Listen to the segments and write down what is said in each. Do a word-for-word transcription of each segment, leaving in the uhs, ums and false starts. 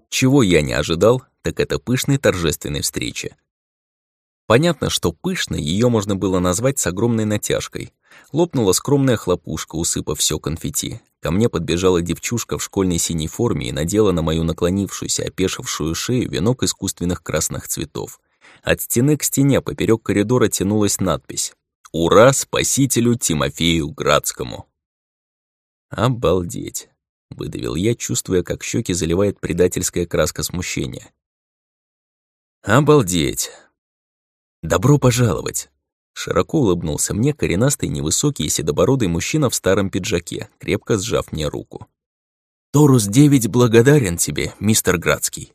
Чего я не ожидал, так это пышной торжественной встречи. Понятно, что пышной ее можно было назвать с огромной натяжкой. Лопнула скромная хлопушка, усыпав все конфетти. Ко мне подбежала девчушка в школьной синей форме и надела на мою наклонившуюся, опешившую шею венок искусственных красных цветов. От стены к стене поперек коридора тянулась надпись: «Ура спасителю Тимофею Градскому!» «Обалдеть!» — выдавил я, чувствуя, как щеки заливает предательская краска смущения. «Обалдеть! Добро пожаловать!» Широко улыбнулся мне коренастый, невысокий и седобородый мужчина в старом пиджаке, крепко сжав мне руку. «Торус девять благодарен тебе, мистер Градский».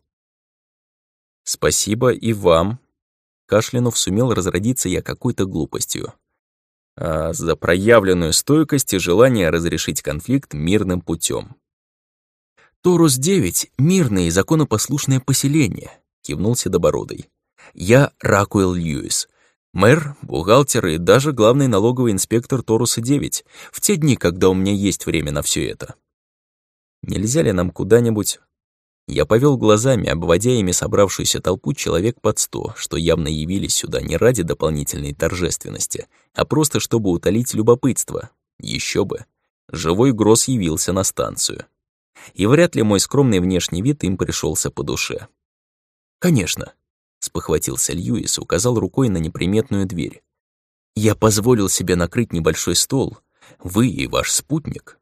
«Спасибо и вам». Кашлянув сумел разродиться я какой-то глупостью. А за проявленную стойкость и желание разрешить конфликт мирным путем. «Торус девять — мирное и законопослушное поселение», — кивнул седобородый. «Я Ракуэлл Льюис, мэр, бухгалтер и даже главный налоговый инспектор Торуса девять, в те дни, когда у меня есть время на все это. Нельзя ли нам куда-нибудь...» Я повел глазами, обводя ими собравшуюся толпу человек под сто, что явно явились сюда не ради дополнительной торжественности, а просто чтобы утолить любопытство. Еще бы. Живой Гросс явился на станцию. И вряд ли мой скромный внешний вид им пришелся по душе. «Конечно», — спохватился Льюис и указал рукой на неприметную дверь. «Я позволил себе накрыть небольшой стол. Вы и ваш спутник».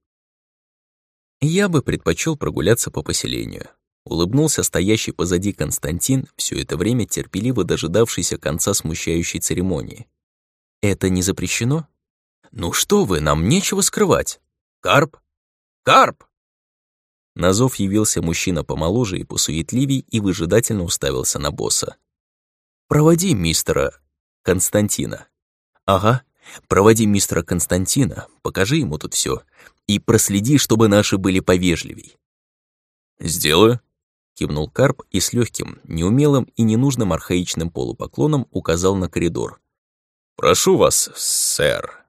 Я бы предпочел прогуляться по поселению. Улыбнулся стоящий позади Константин, все это время терпеливо дожидавшийся конца смущающей церемонии. «Это не запрещено?» «Ну что вы, нам нечего скрывать! Карп! Карп!» На зов явился мужчина помоложе и посуетливей и выжидательно уставился на босса. «Проводи мистера Константина». «Ага, проводи мистера Константина, покажи ему тут все и проследи, чтобы наши были повежливей». «Сделаю», — кивнул Карп и с легким, неумелым и ненужным архаичным полупоклоном указал на коридор. «Прошу вас, сэр».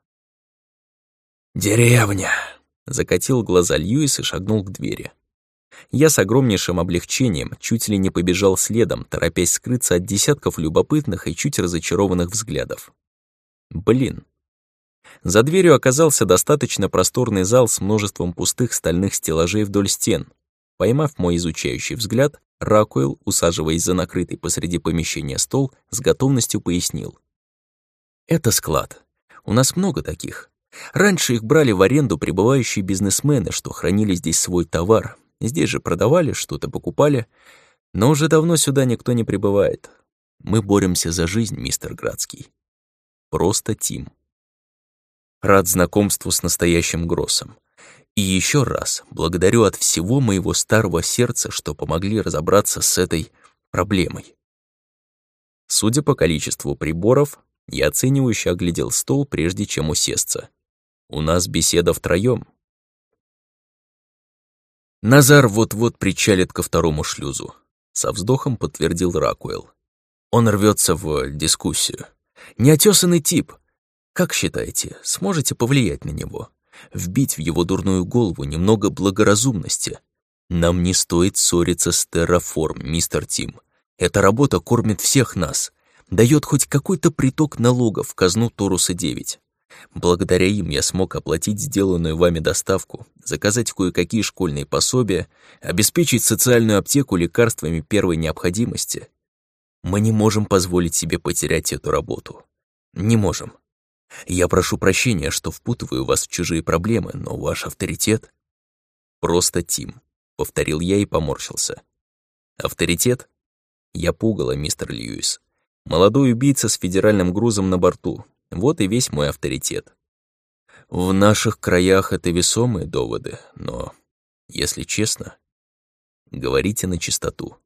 «Деревня», — закатил глаза Льюис и шагнул к двери. Я с огромнейшим облегчением чуть ли не побежал следом, торопясь скрыться от десятков любопытных и чуть разочарованных взглядов. Блин. За дверью оказался достаточно просторный зал с множеством пустых стальных стеллажей вдоль стен. Поймав мой изучающий взгляд, Ракуэлл, усаживаясь за накрытый посреди помещения стол, с готовностью пояснил. «Это склад. У нас много таких. Раньше их брали в аренду прибывающие бизнесмены, что хранили здесь свой товар. Здесь же продавали, что-то покупали. Но уже давно сюда никто не прибывает. Мы боремся за жизнь, мистер Градский. Просто Тим. Рад знакомству с настоящим Гроссом. И еще раз благодарю от всего моего старого сердца, что помогли разобраться с этой проблемой». Судя по количеству приборов, я оценивающе оглядел стол, прежде чем усесться. У нас беседа втроём. «Назар вот-вот причалит ко второму шлюзу», — со вздохом подтвердил Ракуэлл. «Он рвется в дискуссию. Неотесанный тип. Как считаете, сможете повлиять на него? Вбить в его дурную голову немного благоразумности? Нам не стоит ссориться с Терраформ, мистер Тим. Эта работа кормит всех нас, дает хоть какой-то приток налогов в казну Торуса девять. Благодаря им я смог оплатить сделанную вами доставку, заказать кое-какие школьные пособия, обеспечить социальную аптеку лекарствами первой необходимости. Мы не можем позволить себе потерять эту работу. Не можем. Я прошу прощения, что впутываю вас в чужие проблемы, но ваш авторитет...» «Просто Тим», — повторил я и поморщился. «Авторитет? Я пугало, мистер Льюис. Молодой убийца с федеральным грузом на борту. Вот и весь мой авторитет. В наших краях это весомые доводы, но, если честно, говорите на чистоту».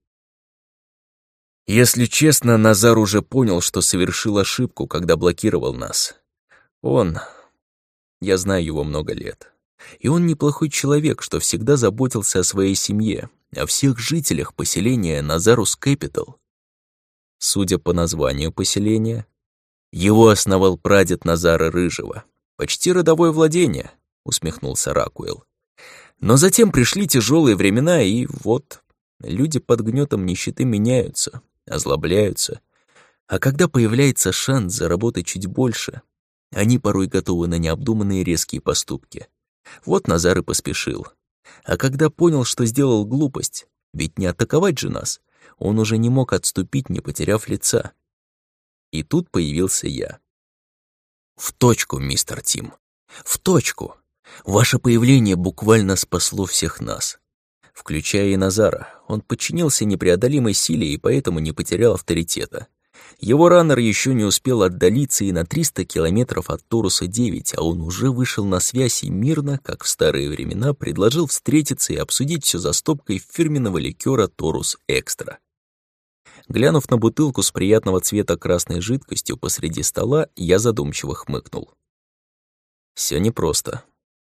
Если честно, Назар уже понял, что совершил ошибку, когда блокировал нас. Он... Я знаю его много лет. И он неплохой человек, что всегда заботился о своей семье, о всех жителях поселения Назарус Кэпитал. Судя по названию поселения, его основал прадед Назара Рыжего. Почти родовое владение, усмехнулся Ракуэлл. Но затем пришли тяжелые времена, и вот Люди под гнетом нищеты меняются, озлобляются. А когда появляется шанс заработать чуть больше, они порой готовы на необдуманные резкие поступки. Вот Назар и поспешил. А когда понял, что сделал глупость, ведь не атаковать же нас, он уже не мог отступить, не потеряв лица. И тут появился я. В точку, мистер Тим. В точку. Ваше появление буквально спасло всех нас. Включая и Назара. Он подчинился непреодолимой силе и поэтому не потерял авторитета. Его раннер еще не успел отдалиться и на триста километров от Торуса девять, а он уже вышел на связь и мирно, как в старые времена, предложил встретиться и обсудить все за стопкой фирменного ликера Торус Экстра. Глянув на бутылку с приятного цвета красной жидкостью посреди стола, я задумчиво хмыкнул. Все непросто.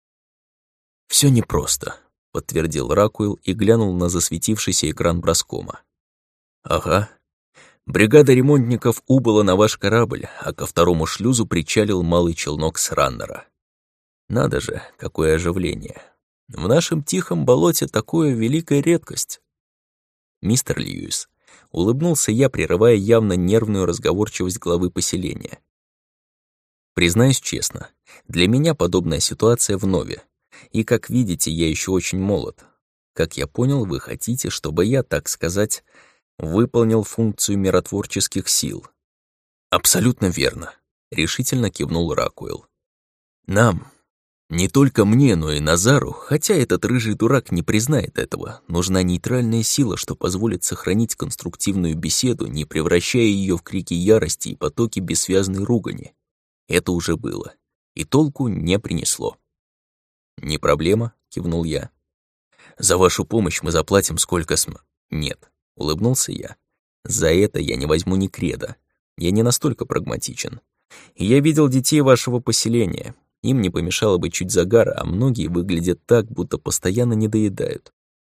Все непросто, подтвердил Ракуэлл и глянул на засветившийся экран броскома. Ага. Бригада ремонтников убыла на ваш корабль, а ко второму шлюзу причалил малый челнок с раннера. Надо же, какое оживление. В нашем тихом болоте такое великая редкость. Мистер Льюис, улыбнулся я, прерывая явно нервную разговорчивость главы поселения. Признаюсь честно, для меня подобная ситуация вновь. И, как видите, я еще очень молод. Как я понял, вы хотите, чтобы я, так сказать, выполнил функцию миротворческих сил. Абсолютно верно, решительно кивнул Ракуэлл. Нам, не только мне, но и Назару, хотя этот рыжий дурак не признает этого, нужна нейтральная сила, что позволит сохранить конструктивную беседу, не превращая ее в крики ярости и потоки бессвязной ругани. Это уже было, и толку не принесло. «Не проблема», — кивнул я. «За вашу помощь мы заплатим сколько см...» «Нет», — улыбнулся я. «За это я не возьму ни креда. Я не настолько прагматичен. И я видел детей вашего поселения. Им не помешало бы чуть загара, а многие выглядят так, будто постоянно недоедают.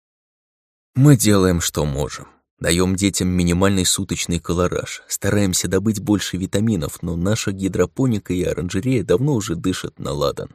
Мы делаем, что можем. Даем детям минимальный суточный колораж, стараемся добыть больше витаминов, но наша гидропоника и оранжерея давно уже дышат на ладан.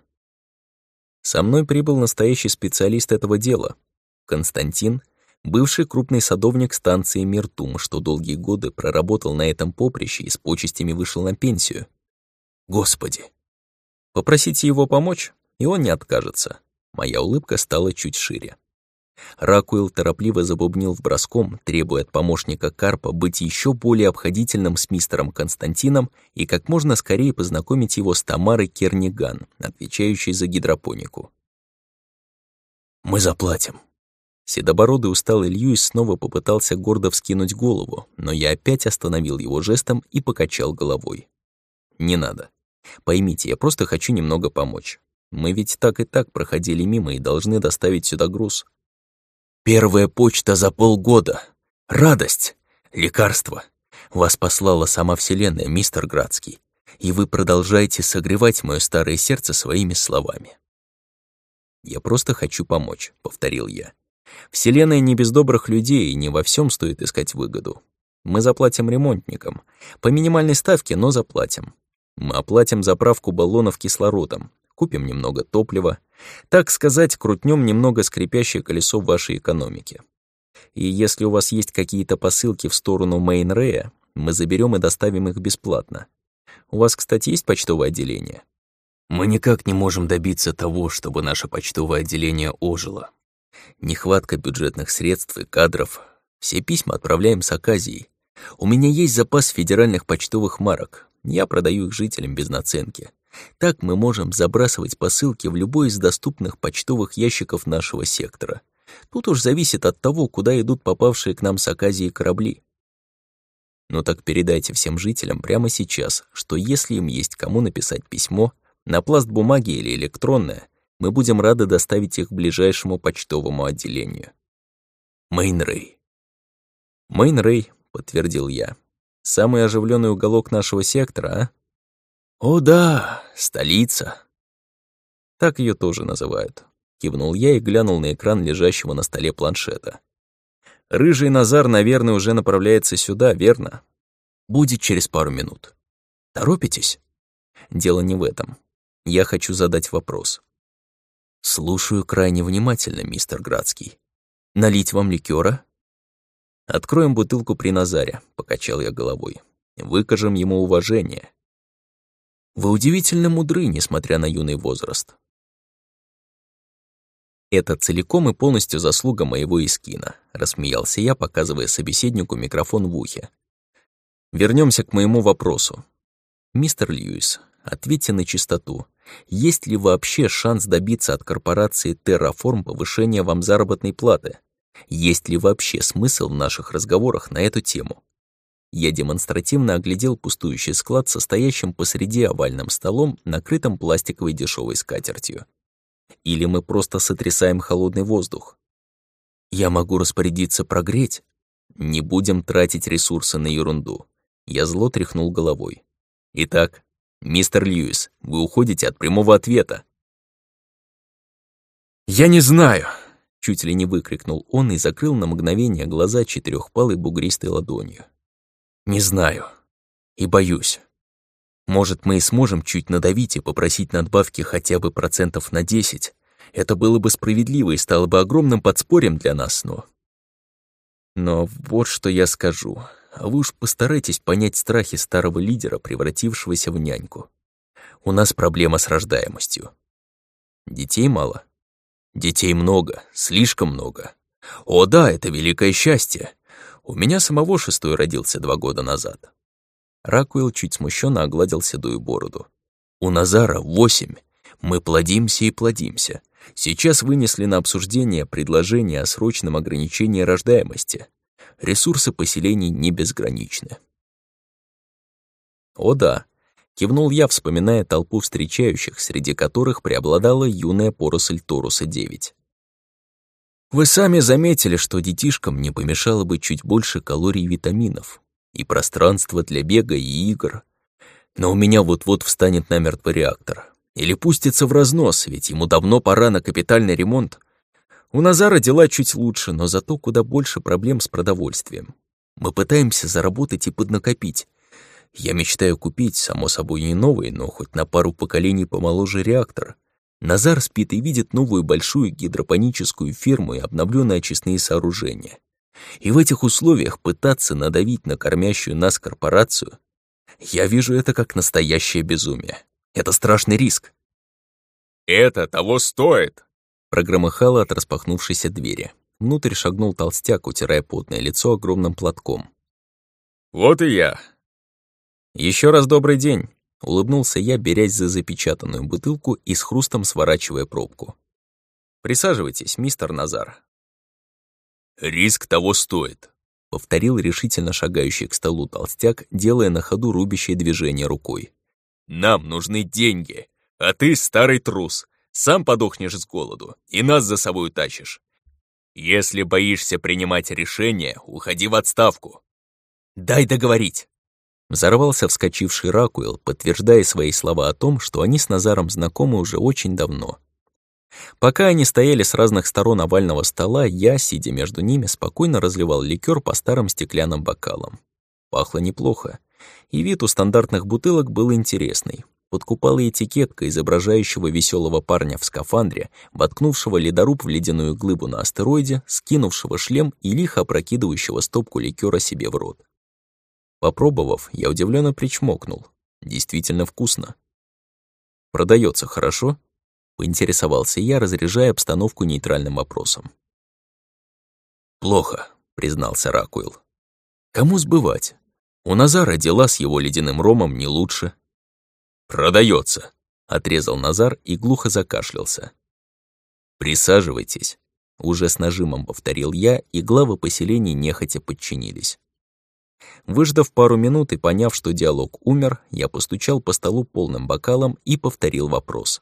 Со мной прибыл настоящий специалист этого дела. Константин, бывший крупный садовник станции Миртум, что долгие годы проработал на этом поприще и с почестями вышел на пенсию. Господи! Попросите его помочь, и он не откажется. Моя улыбка стала чуть шире. Ракуэлл торопливо забубнил в броском, требуя от помощника Карпа быть еще более обходительным с мистером Константином и как можно скорее познакомить его с Тамарой Керниган, отвечающей за гидропонику. «Мы заплатим». Седобородый усталый Льюис снова попытался гордо вскинуть голову, но я опять остановил его жестом и покачал головой. «Не надо. Поймите, я просто хочу немного помочь. Мы ведь так и так проходили мимо и должны доставить сюда груз». Первая почта за полгода. Радость. Лекарство. Вас послала сама Вселенная, мистер Градский. И вы продолжаете согревать мое старое сердце своими словами. «Я просто хочу помочь», — повторил я. «Вселенная не без добрых людей, и не во всем стоит искать выгоду. Мы заплатим ремонтникам. По минимальной ставке, но заплатим. Мы оплатим заправку баллонов кислородом. Купим немного топлива, так сказать, крутнем немного скрипящее колесо вашей экономики. И если у вас есть какие-то посылки в сторону Мейн-Рэя, мы заберем и доставим их бесплатно. У вас, кстати, есть почтовое отделение? Мы никак не можем добиться того, чтобы наше почтовое отделение ожило. Нехватка бюджетных средств и кадров. Все письма отправляем с оказией. У меня есть запас федеральных почтовых марок. Я продаю их жителям без наценки. Так мы можем забрасывать посылки в любой из доступных почтовых ящиков нашего сектора. Тут уж зависит от того, куда идут попавшие к нам с оказией корабли. Ну так передайте всем жителям прямо сейчас, что если им есть кому написать письмо, на пласт бумаги или электронное, мы будем рады доставить их к ближайшему почтовому отделению. Мейн-Рэй. Мейн-Рэй, подтвердил я. Самый оживленный уголок нашего сектора, а? «О да, столица!» Так ее тоже называют. Кивнул я и глянул на экран лежащего на столе планшета. «Рыжий Назар, наверное, уже направляется сюда, верно? Будет через пару минут. Торопитесь?» Дело не в этом. Я хочу задать вопрос. «Слушаю крайне внимательно, мистер Градский. Налить вам ликера? «Откроем бутылку при Назаре», — покачал я головой. «Выкажем ему уважение». «Вы удивительно мудры, несмотря на юный возраст». «Это целиком и полностью заслуга моего Искина», — рассмеялся я, показывая собеседнику микрофон в ухе. Вернемся к моему вопросу. Мистер Льюис, ответьте на чистоту. Есть ли вообще шанс добиться от корпорации Terraform повышения вам заработной платы? Есть ли вообще смысл в наших разговорах на эту тему? Я демонстративно оглядел пустующий склад, состоящим посреди овальным столом, накрытым пластиковой дешевой скатертью. Или мы просто сотрясаем холодный воздух? Я могу распорядиться прогреть? Не будем тратить ресурсы на ерунду. Я зло тряхнул головой. Итак, мистер Льюис, вы уходите от прямого ответа. «Я не знаю!» — чуть ли не выкрикнул он и закрыл на мгновение глаза четырехпалой бугристой ладонью. «Не знаю. И боюсь. Может, мы и сможем чуть надавить и попросить надбавки хотя бы процентов на десять. Это было бы справедливо и стало бы огромным подспорьем для нас, но... Но вот что я скажу. А вы уж постарайтесь понять страхи старого лидера, превратившегося в няньку. У нас проблема с рождаемостью. Детей мало? Детей много, слишком много. О да, это великое счастье. У меня самого шестой родился два года назад. Ракуэлл чуть смущенно огладил седую бороду. У Назара восемь. Мы плодимся и плодимся. Сейчас вынесли на обсуждение предложение о срочном ограничении рождаемости. Ресурсы поселений не безграничны. О да, кивнул я, вспоминая толпу встречающих, среди которых преобладала юная поросль Торуса девять. Вы сами заметили, что детишкам не помешало бы чуть больше калорий и витаминов, и пространство для бега и игр. Но у меня вот-вот встанет намертво реактор. Или пустится в разнос, ведь ему давно пора на капитальный ремонт. У Назара дела чуть лучше, но зато куда больше проблем с продовольствием. Мы пытаемся заработать и поднакопить. Я мечтаю купить, само собой, не новый, но хоть на пару поколений помоложе реактор. Назар спит и видит новую большую гидропоническую ферму и обновленные очистные сооружения. И в этих условиях пытаться надавить на кормящую нас корпорацию, я вижу это как настоящее безумие. Это страшный риск. «Это того стоит!» Прогромыхало от распахнувшейся двери. Внутрь шагнул толстяк, утирая потное лицо огромным платком. «Вот и я!» «Еще раз добрый день!» — улыбнулся я, берясь за запечатанную бутылку и с хрустом сворачивая пробку. «Присаживайтесь, мистер Назар». «Риск того стоит», — повторил решительно шагающий к столу толстяк, делая на ходу рубящее движение рукой. «Нам нужны деньги, а ты старый трус. Сам подохнешь с голоду и нас за собой утащишь. Если боишься принимать решения, уходи в отставку». «Дай договорить!» Взорвался вскочивший Ракуэлл, подтверждая свои слова о том, что они с Назаром знакомы уже очень давно. Пока они стояли с разных сторон овального стола, я, сидя между ними, спокойно разливал ликер по старым стеклянным бокалам. Пахло неплохо, и вид у стандартных бутылок был интересный. Подкупала этикетка, изображающего веселого парня в скафандре, воткнувшего ледоруб в ледяную глыбу на астероиде, скинувшего шлем и лихо опрокидывающего стопку ликера себе в рот. Попробовав, я удивленно причмокнул. Действительно вкусно. «Продается хорошо?» — поинтересовался я, разряжая обстановку нейтральным вопросом. «Плохо», — признался Ракуэлл. «Кому сбывать? У Назара дела с его ледяным ромом не лучше». «Продается», — отрезал Назар и глухо закашлялся. «Присаживайтесь», — уже с нажимом повторил я, и главы поселений нехотя подчинились. Выждав пару минут и поняв, что диалог умер, я постучал по столу полным бокалом и повторил вопрос.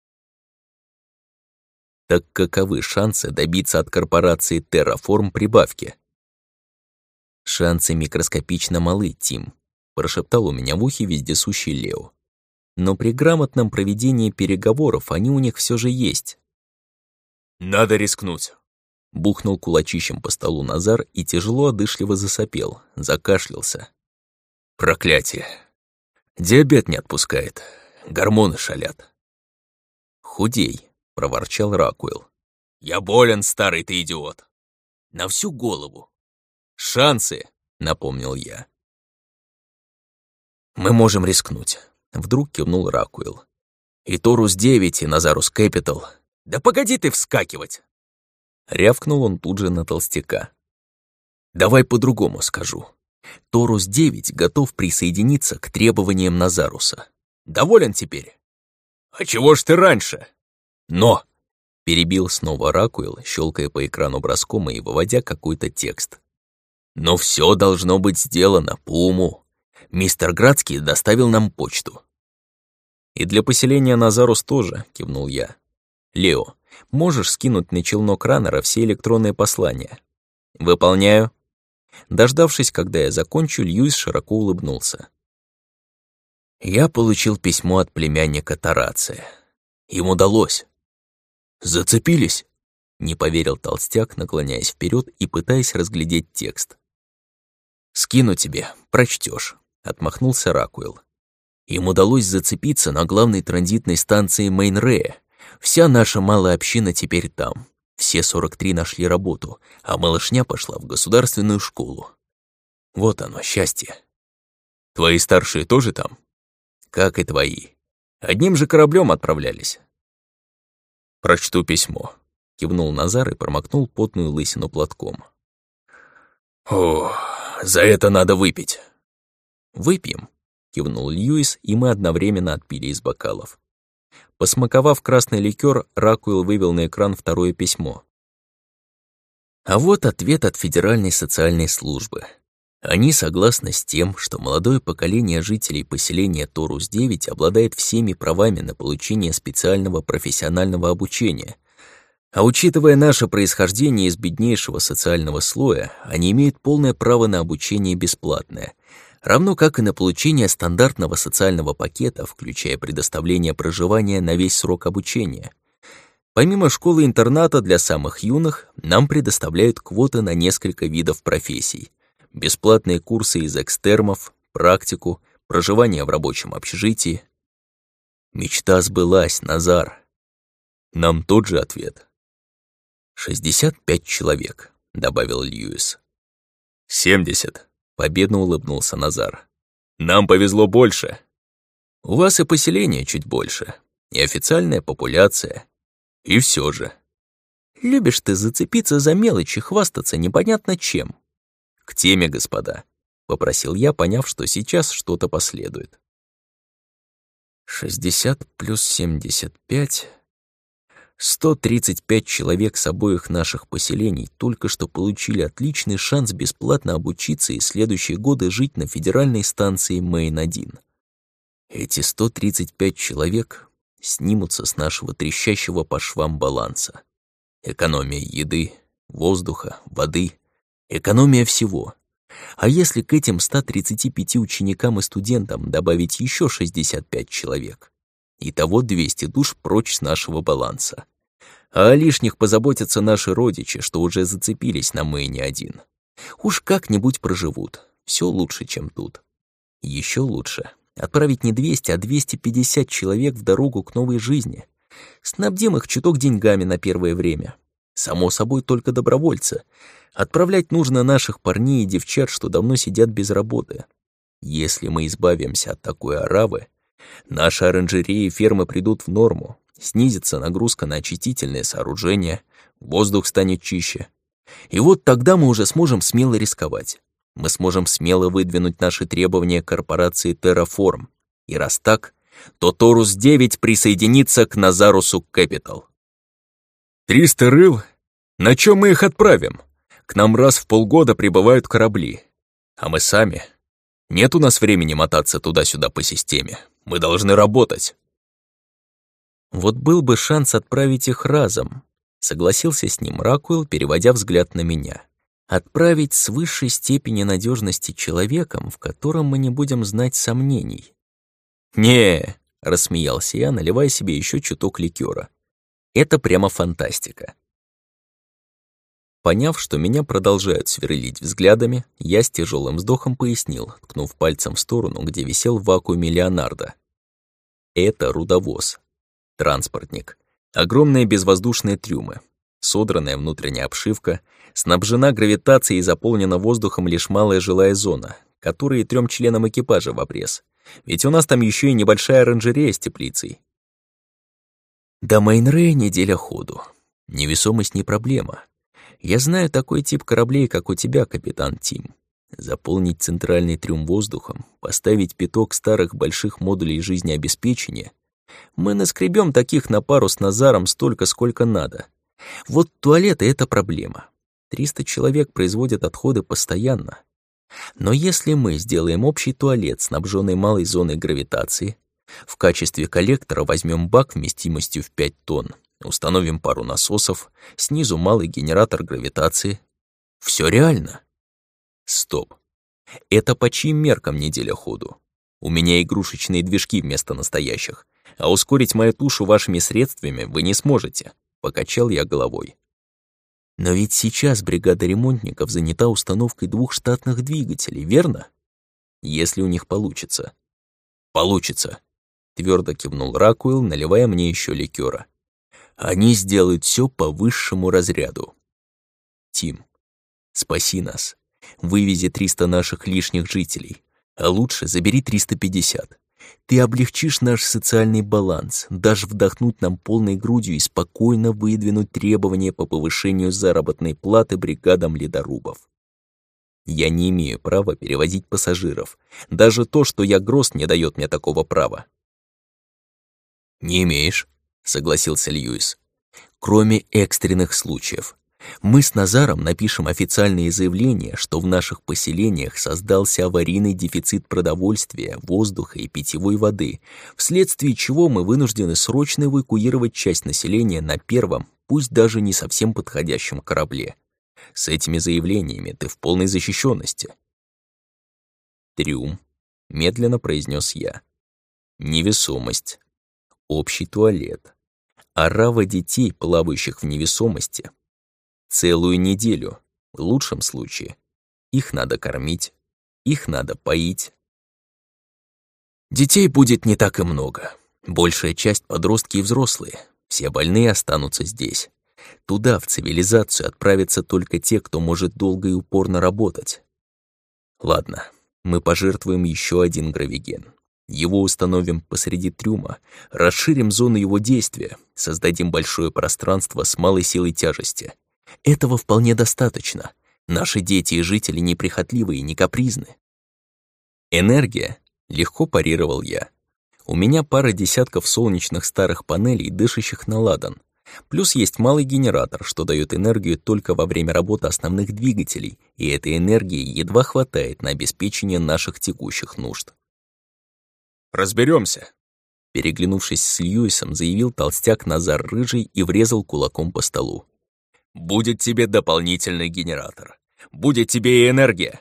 «Так каковы шансы добиться от корпорации Terraform прибавки?» «Шансы микроскопично малы, Тим», — прошептал у меня в ухе вездесущий Лео. «Но при грамотном проведении переговоров они у них все же есть». «Надо рискнуть», — бухнул кулачищем по столу Назар и тяжело одышливо засопел, закашлялся. «Проклятие! Диабет не отпускает, гормоны шалят». «Худей», — проворчал Ракуэлл. «Я болен, старый ты идиот. На всю голову». «Шансы!» — напомнил я. «Мы можем рискнуть», — вдруг кивнул Ракуэлл. «И Торус девять, и Назарус Кэпитал». «Да погоди ты вскакивать!» Рявкнул он тут же на толстяка. «Давай по-другому скажу. Торус девять готов присоединиться к требованиям Назаруса. Доволен теперь?» «А чего ж ты раньше?» «Но!» — перебил снова Ракуэлл, щелкая по экрану броском и выводя какой-то текст. «Но все должно быть сделано по уму. Мистер Градский доставил нам почту». «И для поселения Назарус тоже», — кивнул я. «Лео, можешь скинуть на челнок раннера все электронные послания?» «Выполняю». Дождавшись, когда я закончу, Льюис широко улыбнулся. «Я получил письмо от племянника Тарация. Им удалось». «Зацепились?» — не поверил толстяк, наклоняясь вперед и пытаясь разглядеть текст. «Скину тебе, прочтешь», — отмахнулся Ракуэлл. «Им удалось зацепиться на главной транзитной станции Мейнрея. Вся наша малая община теперь там. Все сорок три нашли работу, а малышня пошла в государственную школу. Вот оно, счастье. Твои старшие тоже там? Как и твои. Одним же кораблем отправлялись». «Прочту письмо», — кивнул Назар и промокнул потную лысину платком. «О, за это надо выпить». «Выпьем», — кивнул Льюис, и мы одновременно отпили из бокалов. Посмаковав красный ликер, Ракуэлл вывел на экран второе письмо. А вот ответ от Федеральной социальной службы. Они согласны с тем, что молодое поколение жителей поселения Торус девять обладает всеми правами на получение специального профессионального обучения. А учитывая наше происхождение из беднейшего социального слоя, они имеют полное право на обучение бесплатное, равно как и на получение стандартного социального пакета, включая предоставление проживания на весь срок обучения. Помимо школы-интерната для самых юных, нам предоставляют квоты на несколько видов профессий, бесплатные курсы из экстермов, практику, проживание в рабочем общежитии. Мечта сбылась, Назар. Нам тот же ответ. «шестьдесят пять человек», — добавил Льюис. «семьдесят», — победно улыбнулся Назар. «Нам повезло больше. У вас и поселение чуть больше, и официальная популяция. И все же. Любишь ты зацепиться за мелочи, хвастаться непонятно чем». «К теме, господа», — попросил я, поняв, что сейчас что-то последует. шестьдесят плюс семьдесят пять... сто тридцать пять человек с обоих наших поселений только что получили отличный шанс бесплатно обучиться и следующие годы жить на федеральной станции Мэйн один. Эти сто тридцать пять человек снимутся с нашего трещащего по швам баланса. Экономия еды, воздуха, воды, экономия всего. А если к этим ста тридцати пяти ученикам и студентам добавить еще шестьдесят пять человек, итого двести душ прочь с нашего баланса. А о лишних позаботятся наши родичи, что уже зацепились на Мэйне один. Уж как-нибудь проживут. Все лучше, чем тут. Еще лучше отправить не двести, а двести пятьдесят человек в дорогу к новой жизни. Снабдим их чуток деньгами на первое время. Само собой, только добровольцы. Отправлять нужно наших парней и девчат, что давно сидят без работы. Если мы избавимся от такой оравы, наши оранжереи и фермы придут в норму, снизится нагрузка на очистительные сооружения, воздух станет чище. И вот тогда мы уже сможем смело рисковать. Мы сможем смело выдвинуть наши требования корпорации Terraform. И раз так, то Торус девять присоединится к Назарусу Кэпитал. «Триста рыл? На чем мы их отправим? К нам раз в полгода прибывают корабли. А мы сами? Нет у нас времени мотаться туда-сюда по системе. Мы должны работать». Вот был бы шанс отправить их разом, согласился с ним Ракуэлл, переводя взгляд на меня. Отправить с высшей степени надежности человеком, в котором мы не будем знать сомнений. «Не», — рассмеялся я, наливая себе еще чуток ликера. «Это прямо фантастика». Поняв, что меня продолжают сверлить взглядами, я с тяжелым вздохом пояснил, ткнув пальцем в сторону, где висел в вакууме Леонардо. «Это рудовоз. Транспортник. Огромные безвоздушные трюмы. Содранная внутренняя обшивка, снабжена гравитацией и заполнена воздухом лишь малая жилая зона, которая и трём членам экипажа в обрез. Ведь у нас там еще и небольшая оранжерея с теплицей. До Мейнрея неделя ходу. Невесомость не проблема. Я знаю такой тип кораблей, как у тебя, капитан Тим. Заполнить центральный трюм воздухом, поставить пяток старых больших модулей жизнеобеспечения. Мы наскребем таких на пару с Назаром столько, сколько надо. Вот туалеты — это проблема. триста человек производят отходы постоянно. Но если мы сделаем общий туалет, снабженный малой зоной гравитации, в качестве коллектора возьмем бак вместимостью в пять тонн, установим пару насосов, снизу малый генератор гравитации. Все реально. Стоп. Это по чьим меркам неделя ходу? У меня игрушечные движки вместо настоящих, а ускорить мою тушу вашими средствами вы не сможете. Покачал я головой. Но ведь сейчас бригада ремонтников занята установкой двух штатных двигателей, верно? Если у них получится. Получится. Твердо кивнул Ракуэлл, наливая мне еще ликера. Они сделают все по высшему разряду. Тим, спаси нас. Вывези триста наших лишних жителей, а лучше забери триста пятьдесят. Ты облегчишь наш социальный баланс, дашь вдохнуть нам полной грудью и спокойно выдвинуть требования по повышению заработной платы бригадам ледорубов. Я не имею права перевозить пассажиров. Даже то, что я Гросс, не дает мне такого права. «Не имеешь», — согласился Льюис. «Кроме экстренных случаев. Мы с Назаром напишем официальные заявления, что в наших поселениях создался аварийный дефицит продовольствия, воздуха и питьевой воды, вследствие чего мы вынуждены срочно эвакуировать часть населения на первом, пусть даже не совсем подходящем корабле. С этими заявлениями ты в полной защищенности». «Трюм», — медленно произнес я. «Невесомость. Общий туалет. Орава детей, плавающих в невесомости. Целую неделю, в лучшем случае. Их надо кормить, их надо поить. Детей будет не так и много. Большая часть подростки и взрослые. Все больные останутся здесь. Туда, в цивилизацию, отправятся только те, кто может долго и упорно работать. Ладно, мы пожертвуем еще один гравиген. Его установим посреди трюма, расширим зону его действия, создадим большое пространство с малой силой тяжести. Этого вполне достаточно. Наши дети и жители неприхотливы и не капризны. Энергия, легко парировал я. У меня пара десятков солнечных старых панелей, дышащих на ладан. Плюс есть малый генератор, что дает энергию только во время работы основных двигателей, и этой энергии едва хватает на обеспечение наших текущих нужд. «Разберемся», — переглянувшись с Льюисом, заявил толстяк Назар Рыжий и врезал кулаком по столу. «Будет тебе дополнительный генератор. Будет тебе и энергия».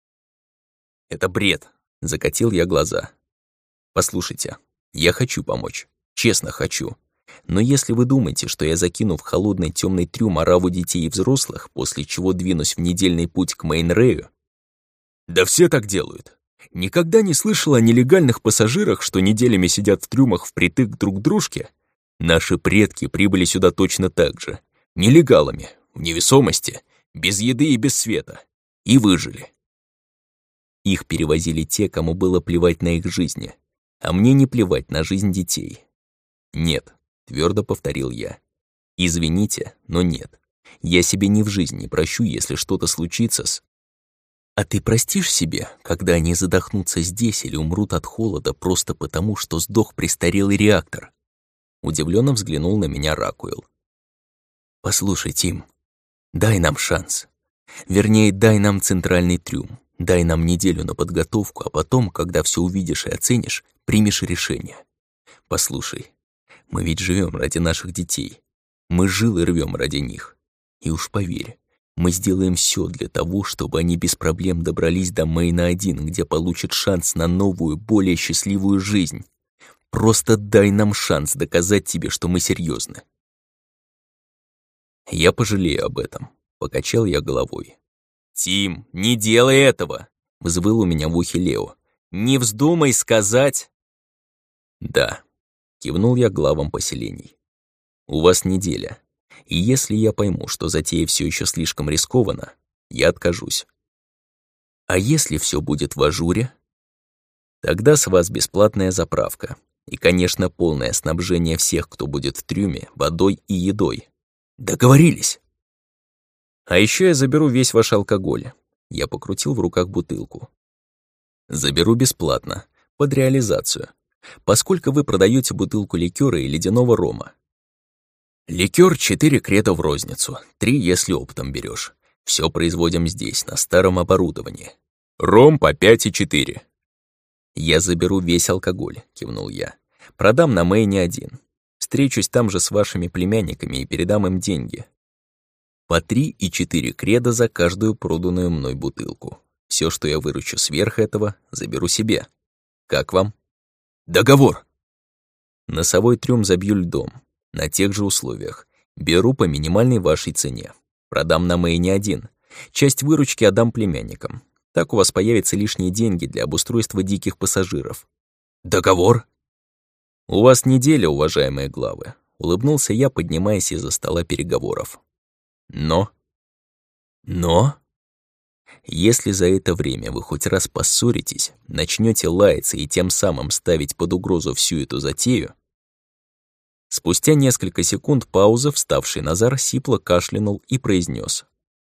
«Это бред», — закатил я глаза. «Послушайте, я хочу помочь, честно хочу. Но если вы думаете, что я закину в холодный темный трюм ораву детей и взрослых, после чего двинусь в недельный путь к Мейнрею...» «Да все так делают. Никогда не слышал о нелегальных пассажирах, что неделями сидят в трюмах впритык друг к дружке? Наши предки прибыли сюда точно так же. Нелегалами, в невесомости, без еды и без света. И выжили. Их перевозили те, кому было плевать на их жизни. А мне не плевать на жизнь детей. Нет, твердо повторил я. Извините, но нет. Я себе ни в жизни не прощу, если что-то случится с... А ты простишь себе, когда они задохнутся здесь или умрут от холода просто потому, что сдох престарелый реактор? Удивленно взглянул на меня Ракуэлл. «Послушай, Тим, дай нам шанс. Вернее, дай нам центральный трюм. Дай нам неделю на подготовку, а потом, когда все увидишь и оценишь, примешь решение. Послушай, мы ведь живем ради наших детей. Мы жилы рвем ради них. И уж поверь, мы сделаем все для того, чтобы они без проблем добрались до Мейна один, где получат шанс на новую, более счастливую жизнь. Просто дай нам шанс доказать тебе, что мы серьезны». «Я пожалею об этом», — покачал я головой. «Тим, не делай этого!» — взвыл у меня в ухе Лео. «Не вздумай сказать!» «Да», — кивнул я главам поселений. «У вас неделя. И если я пойму, что затея все еще слишком рискована, я откажусь. А если все будет в ажуре? Тогда с вас бесплатная заправка. И, конечно, полное снабжение всех, кто будет в трюме, водой и едой. Договорились. А еще я заберу весь ваш алкоголь. Я покрутил в руках бутылку. Заберу бесплатно, под реализацию. Поскольку вы продаете бутылку ликера и ледяного рома. Ликер четыре крета в розницу, три, если оптом берешь. Все производим здесь, на старом оборудовании. Ром по пять и четыре. Я заберу весь алкоголь, кивнул я. Продам на Мэйне один. Встречусь там же с вашими племянниками и передам им деньги. По три и четыре креда за каждую проданную мной бутылку. Все, что я выручу сверх этого, заберу себе. Как вам? Договор. Носовой трюм забью льдом. На тех же условиях. Беру по минимальной вашей цене. Продам на Мэйне один. Часть выручки отдам племянникам. Так у вас появятся лишние деньги для обустройства диких пассажиров. Договор? У вас неделя, уважаемые главы. Улыбнулся я, поднимаясь из-за стола переговоров. Но... Но... Если за это время вы хоть раз поссоритесь, начнете лаяться и тем самым ставить под угрозу всю эту затею... Спустя несколько секунд паузы вставший Назар сипло кашлянул и произнес: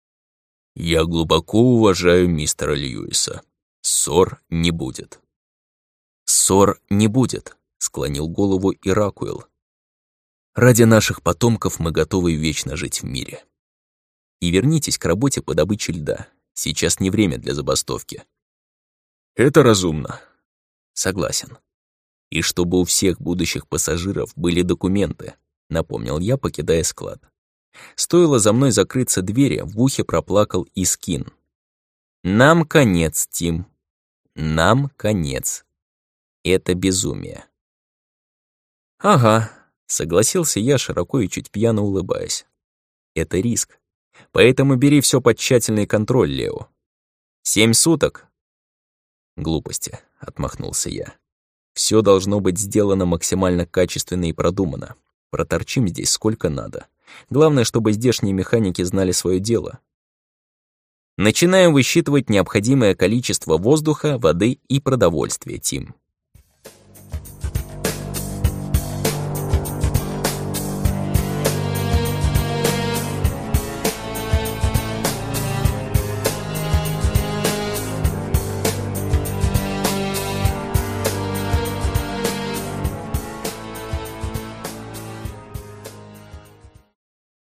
«Я глубоко уважаю мистера Льюиса. Ссор не будет». «Ссор не будет», — склонил голову Иракуэл. «Ради наших потомков мы готовы вечно жить в мире. И вернитесь к работе по добыче льда. Сейчас не время для забастовки». «Это разумно». «Согласен. И чтобы у всех будущих пассажиров были документы», — напомнил я, покидая склад. Стоило за мной закрыться двери, в ухе проплакал Искин. «Нам конец, Тим. Нам конец. Это безумие». «Ага», — согласился я, широко и чуть пьяно улыбаясь. «Это риск. Поэтому бери все под тщательный контроль, Лео. Семь суток?» «Глупости», — отмахнулся я. «Все должно быть сделано максимально качественно и продуманно. Проторчим здесь сколько надо. Главное, чтобы здешние механики знали свое дело». «Начинаем высчитывать необходимое количество воздуха, воды и продовольствия, Тим»,